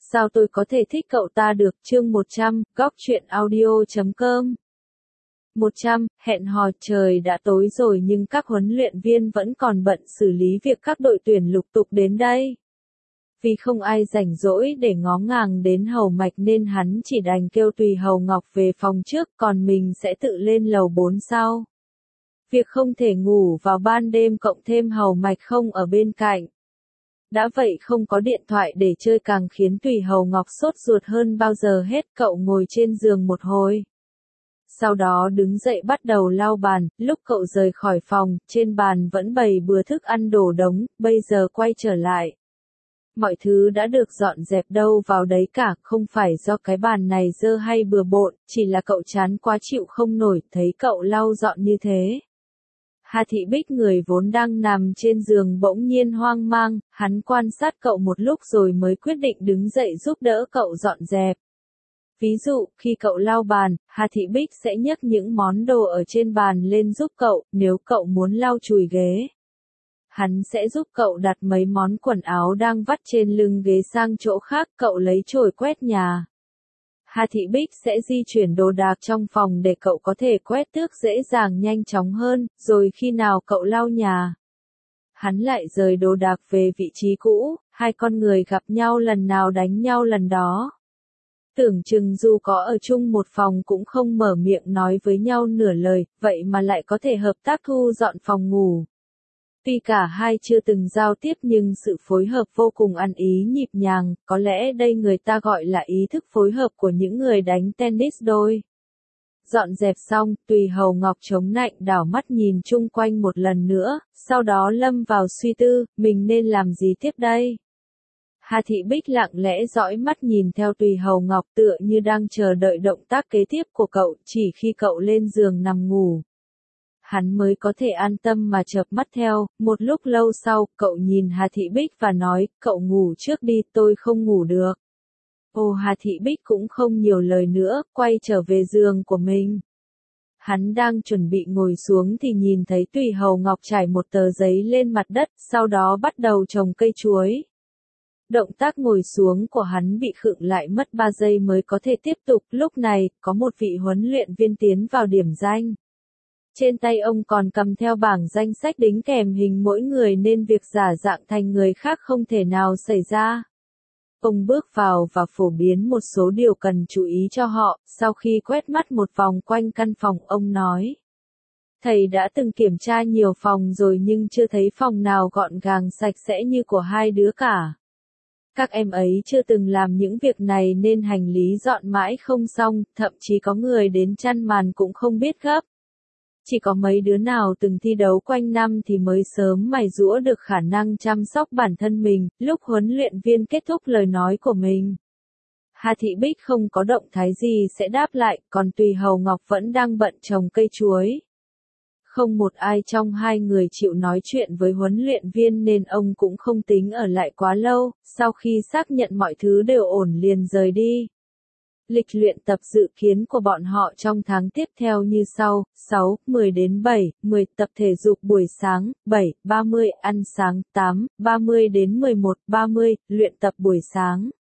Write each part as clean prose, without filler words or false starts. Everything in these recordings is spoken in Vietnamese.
Sao tôi có thể thích cậu ta được? Chương 100, góc truyện audio.com. 100, hẹn hò. Trời đã tối rồi nhưng các huấn luyện viên vẫn còn bận xử lý việc các đội tuyển lục tục đến đây. Vì không ai rảnh rỗi để ngó ngàng đến Hầu Mạch nên hắn chỉ đành kêu Tùy Hầu Ngọc về phòng trước, còn mình sẽ tự lên lầu 4 sau. Việc không thể ngủ vào ban đêm cộng thêm Hầu Mạch không ở bên cạnh. Đã vậy không có điện thoại để chơi càng khiến Tùy Hầu Ngọc sốt ruột hơn bao giờ hết. Cậu ngồi trên giường một hồi. Sau đó đứng dậy bắt đầu lau bàn. Lúc cậu rời khỏi phòng, trên bàn vẫn bày bừa thức ăn đổ đống. Bây giờ quay trở lại, mọi thứ đã được dọn dẹp đâu vào đấy cả. Không phải do cái bàn này dơ hay bừa bộn, chỉ là cậu chán quá chịu không nổi thấy cậu lau dọn như thế. Hà Thị Bích, người vốn đang nằm trên giường, bỗng nhiên hoang mang. Hắn quan sát cậu một lúc rồi mới quyết định đứng dậy giúp đỡ cậu dọn dẹp. Ví dụ, khi cậu lau bàn, Hà Thị Bích sẽ nhấc những món đồ ở trên bàn lên giúp cậu. Nếu cậu muốn lau chùi ghế, hắn sẽ giúp cậu đặt mấy món quần áo đang vắt trên lưng ghế sang chỗ khác. Cậu lấy chổi quét nhà. Hà Thị Bích sẽ di chuyển đồ đạc trong phòng để cậu có thể quét tước dễ dàng nhanh chóng hơn, rồi khi nào cậu lau nhà, hắn lại rời đồ đạc về vị trí cũ. Hai con người gặp nhau lần nào đánh nhau lần đó. Tưởng chừng dù có ở chung một phòng cũng không mở miệng nói với nhau nửa lời, vậy mà lại có thể hợp tác thu dọn phòng ngủ. Tuy cả hai chưa từng giao tiếp nhưng sự phối hợp vô cùng ăn ý nhịp nhàng, có lẽ đây người ta gọi là ý thức phối hợp của những người đánh tennis đôi. Dọn dẹp xong, Tùy Hầu Ngọc chống nạnh đảo mắt nhìn chung quanh một lần nữa, sau đó lâm vào suy tư, mình nên làm gì tiếp đây? Hà Thị Bích lặng lẽ dõi mắt nhìn theo Tùy Hầu Ngọc tựa như đang chờ đợi động tác kế tiếp của cậu. Chỉ khi cậu lên giường nằm ngủ, hắn mới có thể an tâm mà chợp mắt theo. Một lúc lâu sau, cậu nhìn Hà Thị Bích và nói, cậu ngủ trước đi, tôi không ngủ được. Ồ, Hà Thị Bích cũng không nhiều lời nữa, quay trở về giường của mình. Hắn đang chuẩn bị ngồi xuống thì nhìn thấy Tùy Hầu Ngọc trải một tờ giấy lên mặt đất, sau đó bắt đầu trồng cây chuối. Động tác ngồi xuống của hắn bị khựng lại mất 3 giây mới có thể tiếp tục. Lúc này, có một vị huấn luyện viên tiến vào điểm danh. Trên tay ông còn cầm theo bảng danh sách đính kèm hình mỗi người nên việc giả dạng thành người khác không thể nào xảy ra. Ông bước vào và phổ biến một số điều cần chú ý cho họ. Sau khi quét mắt một vòng quanh căn phòng, ông nói: thầy đã từng kiểm tra nhiều phòng rồi nhưng chưa thấy phòng nào gọn gàng sạch sẽ như của hai đứa cả. Các em ấy chưa từng làm những việc này nên hành lý dọn mãi không xong, thậm chí có người đến chăn màn cũng không biết gấp. Chỉ có mấy đứa nào từng thi đấu quanh năm thì mới sớm mài giũa được khả năng chăm sóc bản thân mình. Lúc huấn luyện viên kết thúc lời nói của mình, Hà Thị Bích không có động thái gì sẽ đáp lại, còn Tùy Hầu Ngọc vẫn đang bận trồng cây chuối. Không một ai trong hai người chịu nói chuyện với huấn luyện viên nên ông cũng không tính ở lại quá lâu. Sau khi xác nhận mọi thứ đều ổn liền rời đi. Lịch luyện tập dự kiến của bọn họ trong tháng tiếp theo như sau: 6, 10 đến 7, 10 tập thể dục buổi sáng, 7, 30 ăn sáng, 8, 30 đến 11, 30 luyện tập buổi sáng,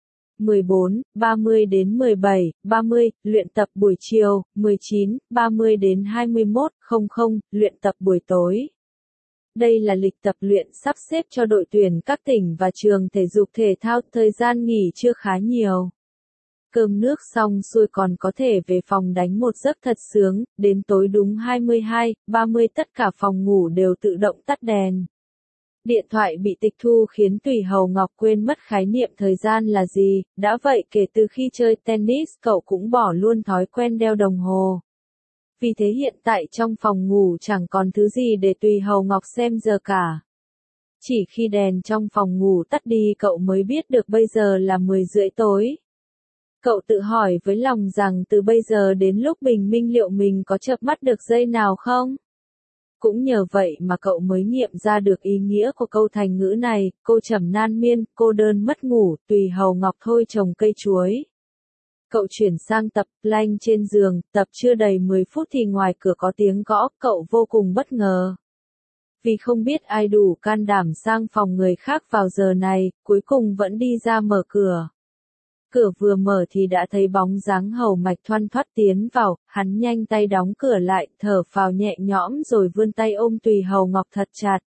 14, 30 đến 17, 30 luyện tập buổi chiều, 19, 30 đến 21, 00 luyện tập buổi tối. Đây là lịch tập luyện sắp xếp cho đội tuyển các tỉnh và trường thể dục thể thao. Thời gian nghỉ trưa khá nhiều. Cơm nước xong xuôi còn có thể về phòng đánh một giấc thật sướng. Đến tối đúng 22, 30 tất cả phòng ngủ đều tự động tắt đèn. Điện thoại bị tịch thu khiến Tùy Hầu Ngọc quên mất khái niệm thời gian là gì. Đã vậy kể từ khi chơi tennis cậu cũng bỏ luôn thói quen đeo đồng hồ. Vì thế hiện tại trong phòng ngủ chẳng còn thứ gì để Tùy Hầu Ngọc xem giờ cả. Chỉ khi đèn trong phòng ngủ tắt đi cậu mới biết được bây giờ là 10 rưỡi tối. Cậu tự hỏi với lòng rằng từ bây giờ đến lúc bình minh liệu mình có chợp mắt được giây nào không? Cũng nhờ vậy mà cậu mới nghiệm ra được ý nghĩa của câu thành ngữ này: cô trầm nan miên, cô đơn mất ngủ, Tùy Hầu Ngọc thôi trồng cây chuối. Cậu chuyển sang tập plank trên giường, tập chưa đầy 10 phút thì ngoài cửa có tiếng gõ, cậu vô cùng bất ngờ. Vì không biết ai đủ can đảm sang phòng người khác vào giờ này, cuối cùng vẫn đi ra mở cửa. Cửa vừa mở thì đã thấy bóng dáng Hầu Mạch thoăn thoắt tiến vào, hắn nhanh tay đóng cửa lại, thở phào nhẹ nhõm rồi vươn tay ôm Tùy Hầu Ngọc thật chặt.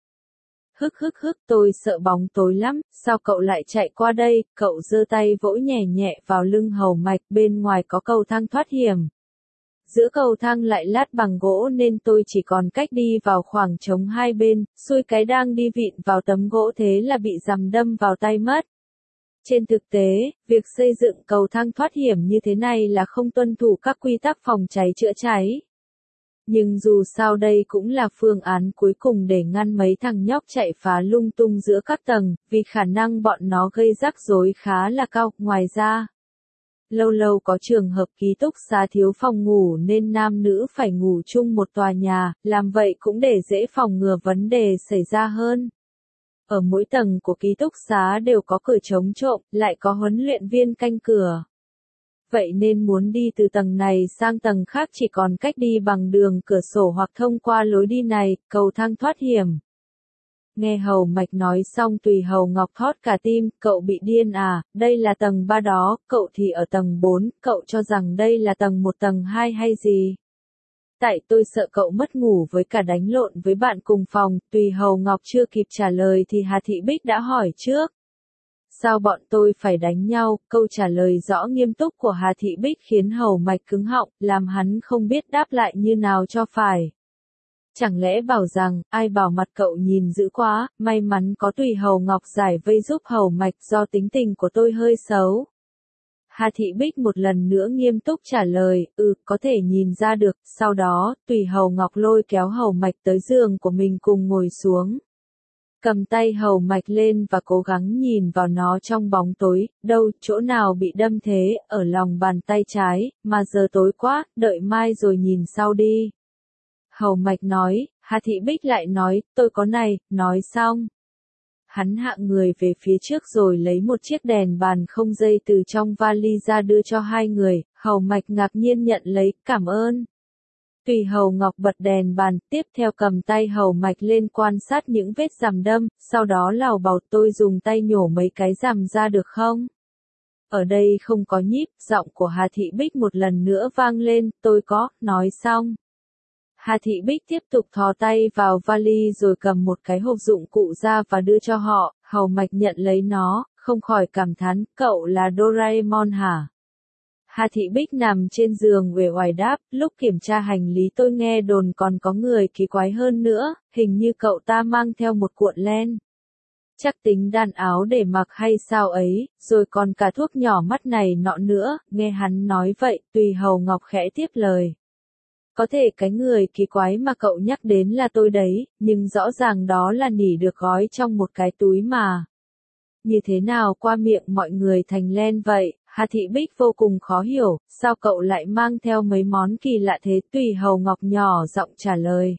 Hức, tôi sợ bóng tối lắm, sao cậu lại chạy qua đây, cậu giơ tay vỗ nhẹ nhẹ vào lưng Hầu Mạch, bên ngoài có cầu thang thoát hiểm. Giữa cầu thang lại lát bằng gỗ nên tôi chỉ còn cách đi vào khoảng trống hai bên, xuôi cái đang đi vịn vào tấm gỗ thế là bị giằm đâm vào tay mất. Trên thực tế, việc xây dựng cầu thang thoát hiểm như thế này là không tuân thủ các quy tắc phòng cháy chữa cháy. Nhưng dù sao đây cũng là phương án cuối cùng để ngăn mấy thằng nhóc chạy phá lung tung giữa các tầng, vì khả năng bọn nó gây rắc rối khá là cao. Ngoài ra, lâu lâu có trường hợp ký túc xá thiếu phòng ngủ nên nam nữ phải ngủ chung một tòa nhà, làm vậy cũng để dễ phòng ngừa vấn đề xảy ra hơn. Ở mỗi tầng của ký túc xá đều có cửa chống trộm, lại có huấn luyện viên canh cửa. Vậy nên muốn đi từ tầng này sang tầng khác chỉ còn cách đi bằng đường cửa sổ hoặc thông qua lối đi này, cầu thang thoát hiểm. Nghe Hầu Mạch nói xong Tùy Hầu Ngọc thót cả tim, cậu bị điên à, đây là tầng 3 đó, cậu thì ở tầng 4, cậu cho rằng đây là tầng 1 tầng 2 hay gì? Tại tôi sợ cậu mất ngủ với cả đánh lộn với bạn cùng phòng, Tùy Hầu Ngọc chưa kịp trả lời thì Hà Thị Bích đã hỏi trước. Sao bọn tôi phải đánh nhau? Câu trả lời rõ nghiêm túc của Hà Thị Bích khiến Hầu Mạch cứng họng, làm hắn không biết đáp lại như nào cho phải. Chẳng lẽ bảo rằng, ai bảo mặt cậu nhìn dữ quá, may mắn có Tùy Hầu Ngọc giải vây giúp Hầu Mạch do tính tình của tôi hơi xấu. Hà Thị Bích một lần nữa nghiêm túc trả lời, có thể nhìn ra được, sau đó, Tùy Hầu Ngọc lôi kéo Hầu Mạch tới giường của mình cùng ngồi xuống. Cầm tay Hầu Mạch lên và cố gắng nhìn vào nó trong bóng tối, đâu, chỗ nào bị đâm thế, ở lòng bàn tay trái, mà giờ tối quá, đợi mai rồi nhìn sau đi. Hầu Mạch nói, Hà Thị Bích lại nói, tôi có này, nói xong. Hắn hạ người về phía trước rồi lấy một chiếc đèn bàn không dây từ trong vali ra đưa cho hai người, Hầu Mạch ngạc nhiên nhận lấy, cảm ơn. Tùy Hầu Ngọc bật đèn bàn, tiếp theo cầm tay Hầu Mạch lên quan sát những vết giằm đâm, sau đó lảo bảo tôi dùng tay nhổ mấy cái giằm ra được không? Ở đây không có nhíp, giọng của Hà Thị Bích một lần nữa vang lên, tôi có, nói xong. Hà Thị Bích tiếp tục thò tay vào vali rồi cầm một cái hộp dụng cụ ra và đưa cho họ, Hầu Mạch nhận lấy nó, không khỏi cảm thán, cậu là Doraemon hả? Hà Thị Bích nằm trên giường uể oải đáp, lúc kiểm tra hành lý tôi nghe đồn còn có người kỳ quái hơn nữa, hình như cậu ta mang theo một cuộn len. Chắc tính đan áo để mặc hay sao ấy, rồi còn cả thuốc nhỏ mắt này nọ nữa, nghe hắn nói vậy, Tùy Hầu Ngọc khẽ tiếp lời. Có thể cái người kỳ quái mà cậu nhắc đến là tôi đấy, nhưng rõ ràng đó là nỉ được gói trong một cái túi mà. Như thế nào qua miệng mọi người thành len vậy? Hà Thị Bích vô cùng khó hiểu, sao cậu lại mang theo mấy món kỳ lạ thế? Tùy Hầu Ngọc nhỏ giọng trả lời.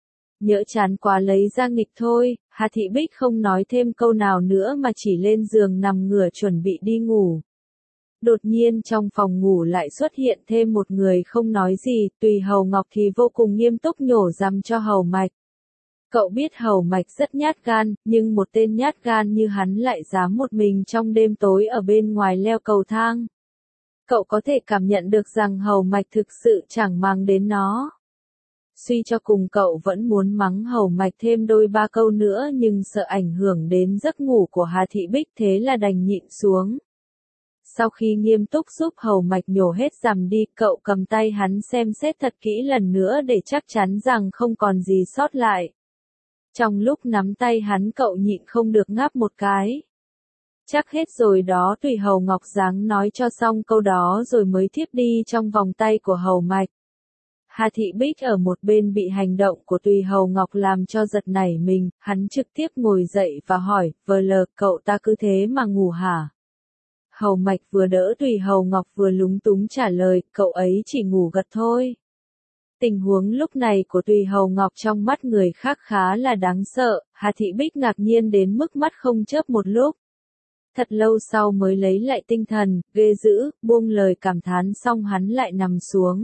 Nhỡ chán quá lấy ra nghịch thôi, Hà Thị Bích không nói thêm câu nào nữa mà chỉ lên giường nằm ngửa chuẩn bị đi ngủ. Đột nhiên trong phòng ngủ lại xuất hiện thêm một người không nói gì, Tùy Hầu Ngọc thì vô cùng nghiêm túc nhổ răm cho Hầu Mạch. Cậu biết Hầu Mạch rất nhát gan, nhưng một tên nhát gan như hắn lại dám một mình trong đêm tối ở bên ngoài leo cầu thang. Cậu có thể cảm nhận được rằng Hầu Mạch thực sự chẳng mang đến nó. Suy cho cùng cậu vẫn muốn mắng Hầu Mạch thêm đôi ba câu nữa nhưng sợ ảnh hưởng đến giấc ngủ của Hà Thị Bích thế là đành nhịn xuống. Sau khi nghiêm túc giúp Hầu Mạch nhổ hết giằm đi, cậu cầm tay hắn xem xét thật kỹ lần nữa để chắc chắn rằng không còn gì sót lại. Trong lúc nắm tay hắn cậu nhịn không được ngáp một cái. Chắc hết rồi đó, Tùy Hầu Ngọc dáng nói cho xong câu đó rồi mới thiếp đi trong vòng tay của Hầu Mạch. Hà Thị Bích ở một bên bị hành động của Tùy Hầu Ngọc làm cho giật nảy mình, hắn trực tiếp ngồi dậy và hỏi, vờ lờ, cậu ta cứ thế mà ngủ hả? Hầu Mạch vừa đỡ Tùy Hầu Ngọc vừa lúng túng trả lời, cậu ấy chỉ ngủ gật thôi. Tình huống lúc này của Tùy Hầu Ngọc trong mắt người khác khá là đáng sợ, Hà Thị Bích ngạc nhiên đến mức mắt không chớp một lúc. Thật lâu sau mới lấy lại tinh thần, ghê dữ, buông lời cảm thán xong hắn lại nằm xuống.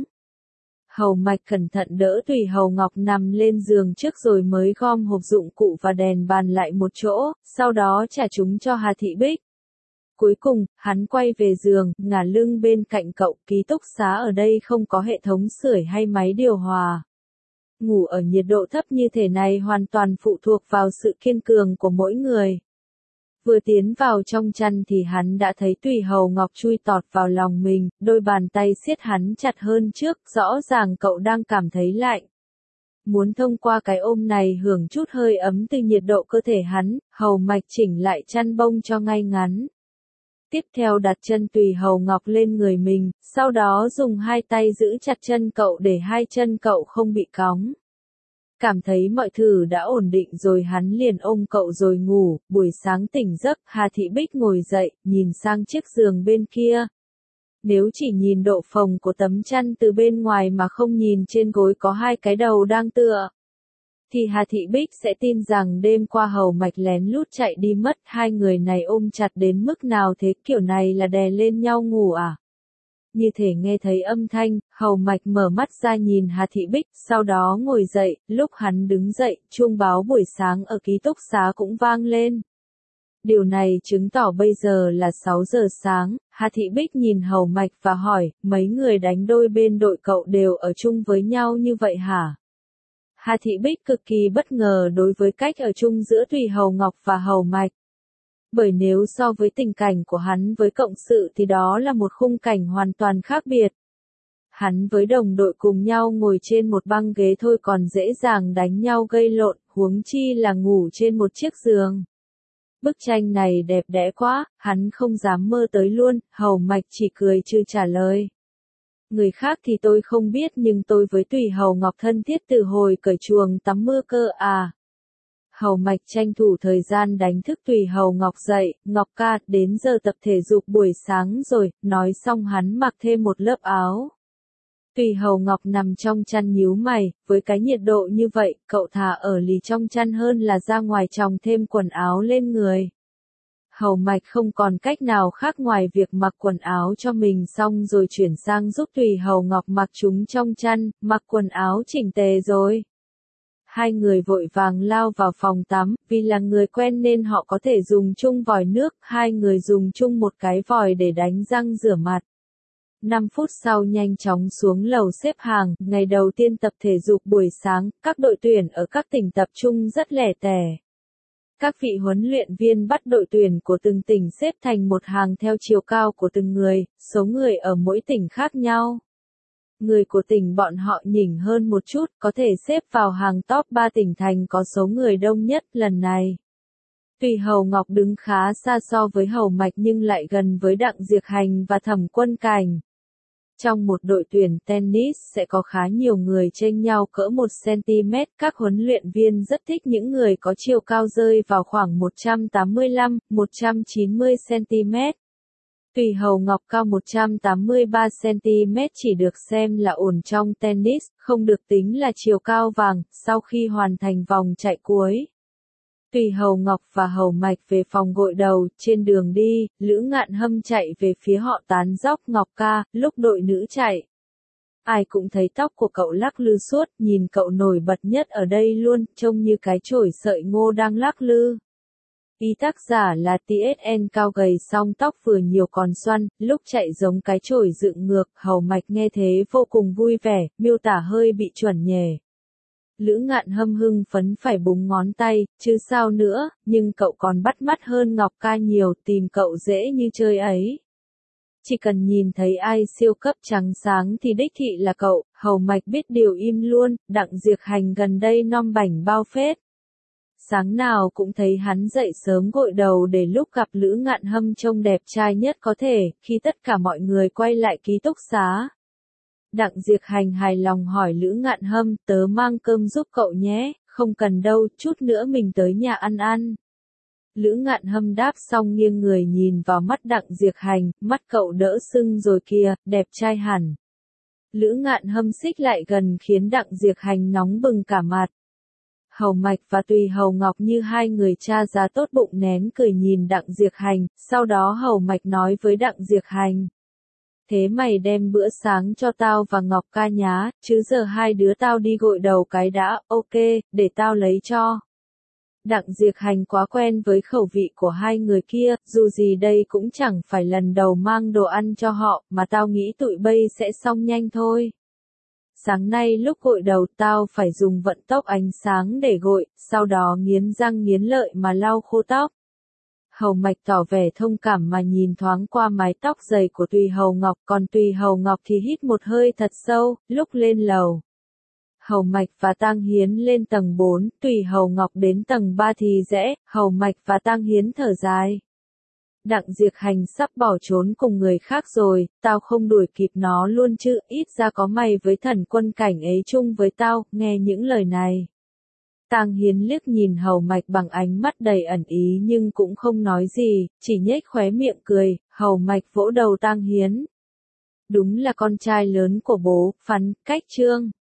Hầu Mạch cẩn thận đỡ Tùy Hầu Ngọc nằm lên giường trước rồi mới gom hộp dụng cụ và đèn bàn lại một chỗ, sau đó trả chúng cho Hà Thị Bích. Cuối cùng, hắn quay về giường, ngả lưng bên cạnh cậu, ký túc xá ở đây không có hệ thống sưởi hay máy điều hòa. Ngủ ở nhiệt độ thấp như thế này hoàn toàn phụ thuộc vào sự kiên cường của mỗi người. Vừa tiến vào trong chăn thì hắn đã thấy Tùy Hầu Ngọc chui tọt vào lòng mình, đôi bàn tay siết hắn chặt hơn trước, rõ ràng cậu đang cảm thấy lạnh. Muốn thông qua cái ôm này hưởng chút hơi ấm từ nhiệt độ cơ thể hắn, Hầu Mạch chỉnh lại chăn bông cho ngay ngắn. Tiếp theo đặt chân Tùy Hầu Ngọc lên người mình, sau đó dùng hai tay giữ chặt chân cậu để hai chân cậu không bị cóng. Cảm thấy mọi thứ đã ổn định rồi hắn liền ôm cậu rồi ngủ, buổi sáng tỉnh giấc, Hà Thị Bích ngồi dậy, nhìn sang chiếc giường bên kia. Nếu chỉ nhìn độ phồng của tấm chăn từ bên ngoài mà không nhìn trên gối có hai cái đầu đang tựa, thì Hà Thị Bích sẽ tin rằng đêm qua Hầu Mạch lén lút chạy đi mất, hai người này ôm chặt đến mức nào thế, kiểu này là đè lên nhau ngủ à? Như thể nghe thấy âm thanh, Hầu Mạch mở mắt ra nhìn Hà Thị Bích, sau đó ngồi dậy, lúc hắn đứng dậy, chuông báo buổi sáng ở ký túc xá cũng vang lên. Điều này chứng tỏ bây giờ là 6 giờ sáng, Hà Thị Bích nhìn Hầu Mạch và hỏi, mấy người đánh đôi bên đội cậu đều ở chung với nhau như vậy hả? Hà Thị Bích cực kỳ bất ngờ đối với cách ở chung giữa Tùy Hầu Ngọc và Hầu Mạch. Bởi nếu so với tình cảnh của hắn với cộng sự thì đó là một khung cảnh hoàn toàn khác biệt. Hắn với đồng đội cùng nhau ngồi trên một băng ghế thôi còn dễ dàng đánh nhau gây lộn, huống chi là ngủ trên một chiếc giường. Bức tranh này đẹp đẽ quá, hắn không dám mơ tới luôn, Hầu Mạch chỉ cười chưa trả lời. Người khác thì tôi không biết nhưng tôi với Tùy Hầu Ngọc thân thiết từ hồi cởi chuồng tắm mưa cơ à. Hầu Mạch tranh thủ thời gian đánh thức Tùy Hầu Ngọc dậy, Ngọc ca, đến giờ tập thể dục buổi sáng rồi, nói xong hắn mặc thêm một lớp áo. Tùy Hầu Ngọc nằm trong chăn nhíu mày, với cái nhiệt độ như vậy, cậu thà ở lì trong chăn hơn là ra ngoài chòng thêm quần áo lên người. Hầu Mạch không còn cách nào khác ngoài việc mặc quần áo cho mình xong rồi chuyển sang giúp Tùy Hầu Ngọc mặc chúng trong chăn, mặc quần áo chỉnh tề rồi. Hai người vội vàng lao vào phòng tắm, vì là người quen nên họ có thể dùng chung vòi nước, hai người dùng chung một cái vòi để đánh răng rửa mặt. 5 phút sau nhanh chóng xuống lầu xếp hàng, ngày đầu tiên tập thể dục buổi sáng, các đội tuyển ở các tỉnh tập trung rất lẻ tẻ. Các vị huấn luyện viên bắt đội tuyển của từng tỉnh xếp thành một hàng theo chiều cao của từng người, số người ở mỗi tỉnh khác nhau. Người của tỉnh bọn họ nhỉnh hơn một chút, có thể xếp vào hàng top 3 tỉnh thành có số người đông nhất lần này. Tùy Hầu Ngọc đứng khá xa so với Hầu Mạch nhưng lại gần với Đặng Diệc Hành và Thẩm Quân Cảnh. Trong một đội tuyển tennis sẽ có khá nhiều người chênh nhau cỡ 1 cm, các huấn luyện viên rất thích những người có chiều cao rơi vào khoảng 185-190 cm. Tùy Hầu Ngọc cao 183 cm chỉ được xem là ổn trong tennis, không được tính là chiều cao vàng, sau khi hoàn thành vòng chạy cuối. Tùy Hầu Ngọc và Hầu Mạch về phòng gội đầu, trên đường đi, Lữ Ngạn Hâm chạy về phía họ tán dóc Ngọc ca, lúc đội nữ chạy. Ai cũng thấy tóc của cậu lắc lư suốt, nhìn cậu nổi bật nhất ở đây luôn, trông như cái chổi sợi ngô đang lắc lư. Ý tác giả là TSN cao gầy song tóc vừa nhiều còn xoăn, lúc chạy giống cái chổi dựng ngược, Hầu Mạch nghe thế vô cùng vui vẻ, miêu tả hơi bị chuẩn nhề. Lữ Ngạn Hâm hưng phấn phải búng ngón tay, chứ sao nữa, nhưng cậu còn bắt mắt hơn Ngọc ca nhiều, tìm cậu dễ như chơi ấy. Chỉ cần nhìn thấy ai siêu cấp trắng sáng thì đích thị là cậu, Hầu Mạch biết điều im luôn, Đặng Diệc Hành gần đây non bảnh bao phết. Sáng nào cũng thấy hắn dậy sớm gội đầu để lúc gặp Lữ Ngạn Hâm trông đẹp trai nhất có thể, khi tất cả mọi người quay lại ký túc xá. Đặng Diệc Hành hài lòng hỏi Lữ Ngạn Hâm, tớ mang cơm giúp cậu nhé, không cần đâu, chút nữa mình tới nhà ăn. Lữ Ngạn Hâm đáp xong nghiêng người nhìn vào mắt Đặng Diệc Hành, mắt cậu đỡ sưng rồi kìa, đẹp trai hẳn. Lữ Ngạn Hâm xích lại gần khiến Đặng Diệc Hành nóng bừng cả mặt. Hầu Mạch và Tùy Hầu Ngọc như hai người cha già tốt bụng nén cười nhìn Đặng Diệc Hành, sau đó Hầu Mạch nói với Đặng Diệc Hành. Thế mày đem bữa sáng cho tao và Ngọc ca nhá, chứ giờ hai đứa tao đi gội đầu cái đã, ok, để tao lấy cho. Đặng Diệp Hành quá quen với khẩu vị của hai người kia, dù gì đây cũng chẳng phải lần đầu mang đồ ăn cho họ, mà tao nghĩ tụi bây sẽ xong nhanh thôi. Sáng nay lúc gội đầu tao phải dùng vận tốc ánh sáng để gội, sau đó nghiến răng nghiến lợi mà lau khô tóc. Hầu Mạch tỏ vẻ thông cảm mà nhìn thoáng qua mái tóc dày của Tùy Hầu Ngọc, còn Tùy Hầu Ngọc thì hít một hơi thật sâu, lúc lên lầu. Hầu Mạch và Tang Hiến lên tầng 4, Tùy Hầu Ngọc đến tầng 3 thì rẽ, Hầu Mạch và Tang Hiến thở dài. Đặng Diệp Hành sắp bỏ trốn cùng người khác rồi, tao không đuổi kịp nó luôn chứ, ít ra có mày với Thần Quân Cảnh ấy chung với tao, nghe những lời này. Tang Hiến liếc nhìn Hầu Mạch bằng ánh mắt đầy ẩn ý nhưng cũng không nói gì, chỉ nhếch khóe miệng cười. Hầu Mạch vỗ đầu Tang Hiến. Đúng là con trai lớn của bố, phắn, cách trương.